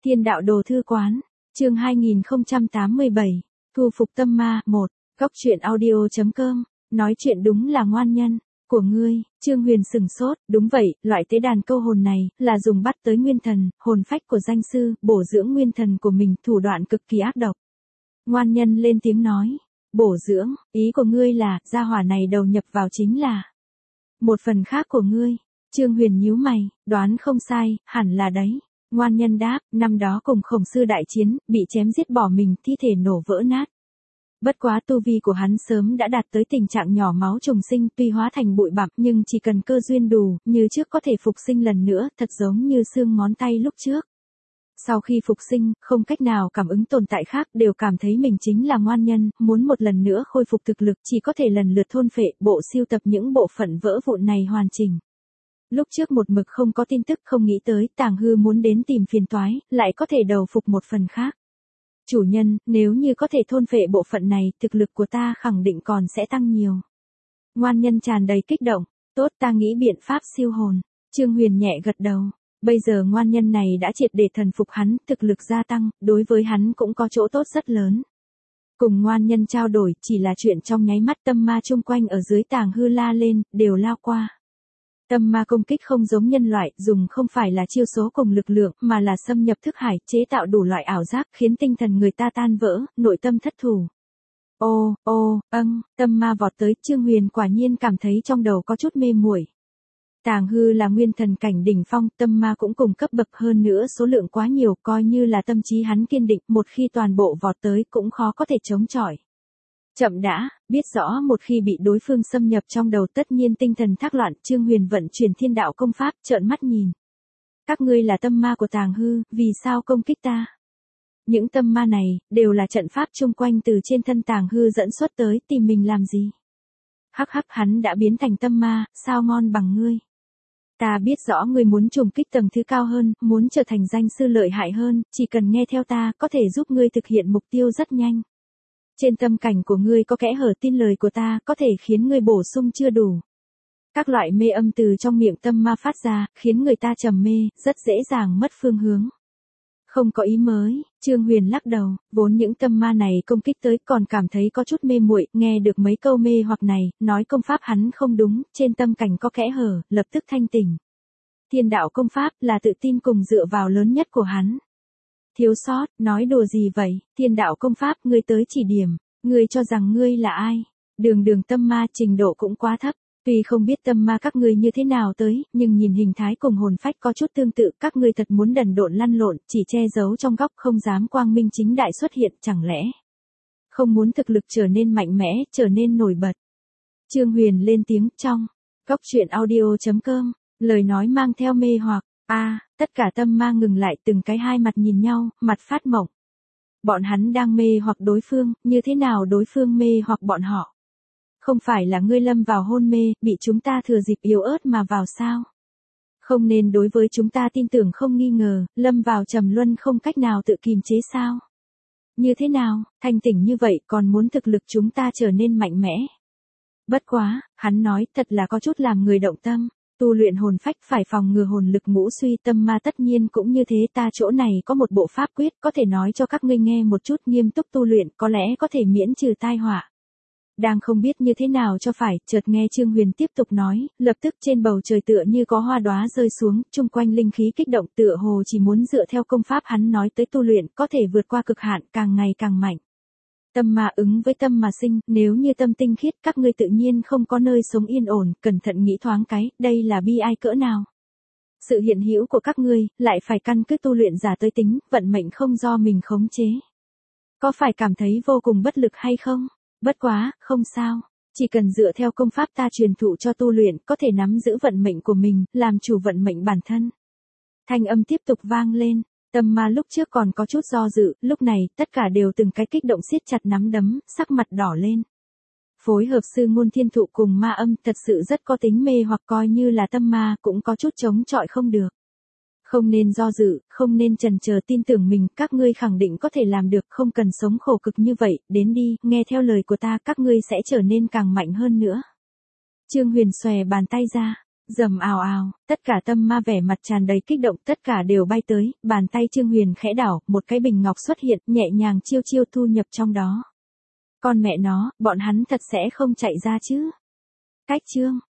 Thiên đạo đồ thư quán, chương 2087, thu phục tâm ma, 1, góc truyện audio.com, nói chuyện đúng là ngoan nhân của ngươi. Trương Huyền sừng sốt, đúng vậy, loại tế đàn câu hồn này, là dùng bắt tới nguyên thần, hồn phách của danh sư, bổ dưỡng nguyên thần của mình, thủ đoạn cực kỳ ác độc. Ngoan nhân lên tiếng nói, bổ dưỡng, ý của ngươi là, gia hỏa này đầu nhập vào chính là một phần khác của ngươi. Trương Huyền nhíu mày, đoán không sai, hẳn là đấy. Ngoan nhân đáp, năm đó cùng Khổng Sư đại chiến, bị chém giết bỏ mình, thi thể nổ vỡ nát. Bất quá tu vi của hắn sớm đã đạt tới tình trạng nhỏ máu trùng sinh, tuy hóa thành bụi bặm nhưng chỉ cần cơ duyên đủ, như trước có thể phục sinh lần nữa, thật giống như xương ngón tay lúc trước. Sau khi phục sinh, không cách nào cảm ứng tồn tại khác, đều cảm thấy mình chính là ngoan nhân, muốn một lần nữa khôi phục thực lực, chỉ có thể lần lượt thôn phệ, bộ siêu tập những bộ phận vỡ vụn này hoàn chỉnh. Lúc trước một mực không có tin tức, không nghĩ tới Tàng Hư muốn đến tìm phiền toái, lại có thể đầu phục một phần khác. Chủ nhân, nếu như có thể thôn phệ bộ phận này, thực lực của ta khẳng định còn sẽ tăng nhiều. Ngoan nhân tràn đầy kích động, tốt, ta nghĩ biện pháp siêu hồn. Trương Huyền nhẹ gật đầu, bây giờ ngoan nhân này đã triệt để thần phục hắn, thực lực gia tăng, đối với hắn cũng có chỗ tốt rất lớn. Cùng ngoan nhân trao đổi, chỉ là chuyện trong nháy mắt, tâm ma chung quanh ở dưới Tàng Hư la lên, đều lao qua. Tâm ma công kích không giống nhân loại, dùng không phải là chiêu số cùng lực lượng, mà là xâm nhập thức hải, chế tạo đủ loại ảo giác, khiến tinh thần người ta tan vỡ, nội tâm thất thủ. Tâm ma vọt tới, Trương Huyền quả nhiên cảm thấy trong đầu có chút mê muội. Tàng Hư là nguyên thần cảnh đỉnh phong, tâm ma cũng cùng cấp bậc, hơn nữa số lượng quá nhiều, coi như là tâm trí hắn kiên định, một khi toàn bộ vọt tới cũng khó có thể chống chọi. Chậm đã, biết rõ một khi bị đối phương xâm nhập trong đầu tất nhiên tinh thần thác loạn, Trương Huyền vận chuyển thiên đạo công pháp, trợn mắt nhìn. Các ngươi là tâm ma của Tàng Hư, vì sao công kích ta? Những tâm ma này, đều là trận pháp chung quanh từ trên thân Tàng Hư dẫn xuất tới, tìm mình làm gì? Hắc hắc, hắn đã biến thành tâm ma, sao ngon bằng ngươi? Ta biết rõ ngươi muốn trùng kích tầng thứ cao hơn, muốn trở thành danh sư lợi hại hơn, chỉ cần nghe theo ta, có thể giúp ngươi thực hiện mục tiêu rất nhanh. Trên tâm cảnh của ngươi có kẽ hở, tin lời của ta, có thể khiến ngươi bổ sung chưa đủ. Các loại mê âm từ trong miệng tâm ma phát ra, khiến người ta trầm mê, rất dễ dàng mất phương hướng. Không có ý mới, Trương Huyền lắc đầu, vốn những tâm ma này công kích tới còn cảm thấy có chút mê muội, nghe được mấy câu mê hoặc này, nói công pháp hắn không đúng, trên tâm cảnh có kẽ hở, lập tức thanh tỉnh. Thiên đạo công pháp là tự tin cùng dựa vào lớn nhất của hắn. Thiếu sót, nói đùa gì vậy, thiên đạo công pháp, ngươi tới chỉ điểm, ngươi cho rằng ngươi là ai? Đường tâm ma trình độ cũng quá thấp, tuy không biết tâm ma các ngươi như thế nào tới, nhưng nhìn hình thái cùng hồn phách có chút tương tự, các ngươi thật muốn đần độn lăn lộn, chỉ che giấu trong góc không dám quang minh chính đại xuất hiện, chẳng lẽ không muốn thực lực trở nên mạnh mẽ, trở nên nổi bật? Trương Huyền lên tiếng, trong góc truyện audio.com, lời nói mang theo mê hoặc. Tất cả tâm ma ngừng lại, từng cái hai mặt nhìn nhau, mặt phát mộng. Bọn hắn đang mê hoặc đối phương, như thế nào đối phương mê hoặc bọn họ? Không phải là ngươi lâm vào hôn mê, bị chúng ta thừa dịp yếu ớt mà vào sao? Không nên đối với chúng ta tin tưởng không nghi ngờ, lâm vào trầm luân không cách nào tự kiềm chế sao? Như thế nào, thanh tỉnh như vậy còn muốn thực lực chúng ta trở nên mạnh mẽ? Bất quá, hắn nói thật là có chút làm người động tâm. Tu luyện hồn phách phải phòng ngừa hồn lực ngũ suy, tâm ma tất nhiên cũng như thế, ta chỗ này có một bộ pháp quyết, có thể nói cho các ngươi nghe một chút, nghiêm túc tu luyện, có lẽ có thể miễn trừ tai họa. Đang không biết như thế nào cho phải, chợt nghe Trương Huyền tiếp tục nói, lập tức trên bầu trời tựa như có hoa đóa rơi xuống, chung quanh linh khí kích động, tựa hồ chỉ muốn dựa theo công pháp hắn nói tới tu luyện, có thể vượt qua cực hạn, càng ngày càng mạnh. Tâm ma ứng với tâm mà sinh, nếu như tâm tinh khiết, các ngươi tự nhiên không có nơi sống yên ổn, cẩn thận nghĩ thoáng cái, đây là bi ai cỡ nào. Sự hiện hữu của các ngươi, lại phải căn cứ tu luyện giả tới tính, vận mệnh không do mình khống chế. Có phải cảm thấy vô cùng bất lực hay không? Bất quá, không sao. Chỉ cần dựa theo công pháp ta truyền thụ cho tu luyện, có thể nắm giữ vận mệnh của mình, làm chủ vận mệnh bản thân. Thanh âm tiếp tục vang lên. Tâm ma lúc trước còn có chút do dự, lúc này, tất cả đều từng cái kích động siết chặt nắm đấm, sắc mặt đỏ lên. Phối hợp sư ngôn thiên thụ cùng ma âm, thật sự rất có tính mê hoặc, coi như là tâm ma, cũng có chút chống chọi không được. Không nên do dự, không nên chần chờ, tin tưởng mình, các ngươi khẳng định có thể làm được, không cần sống khổ cực như vậy, đến đi, nghe theo lời của ta, các ngươi sẽ trở nên càng mạnh hơn nữa. Trương Huyền xòe bàn tay ra. Rầm ào ào, tất cả tâm ma vẻ mặt tràn đầy kích động, tất cả đều bay tới, bàn tay Trương Huyền khẽ đảo, một cái bình ngọc xuất hiện, nhẹ nhàng chiêu chiêu thu nhập trong đó. Con mẹ nó, bọn hắn thật sẽ không chạy ra chứ? Cách chương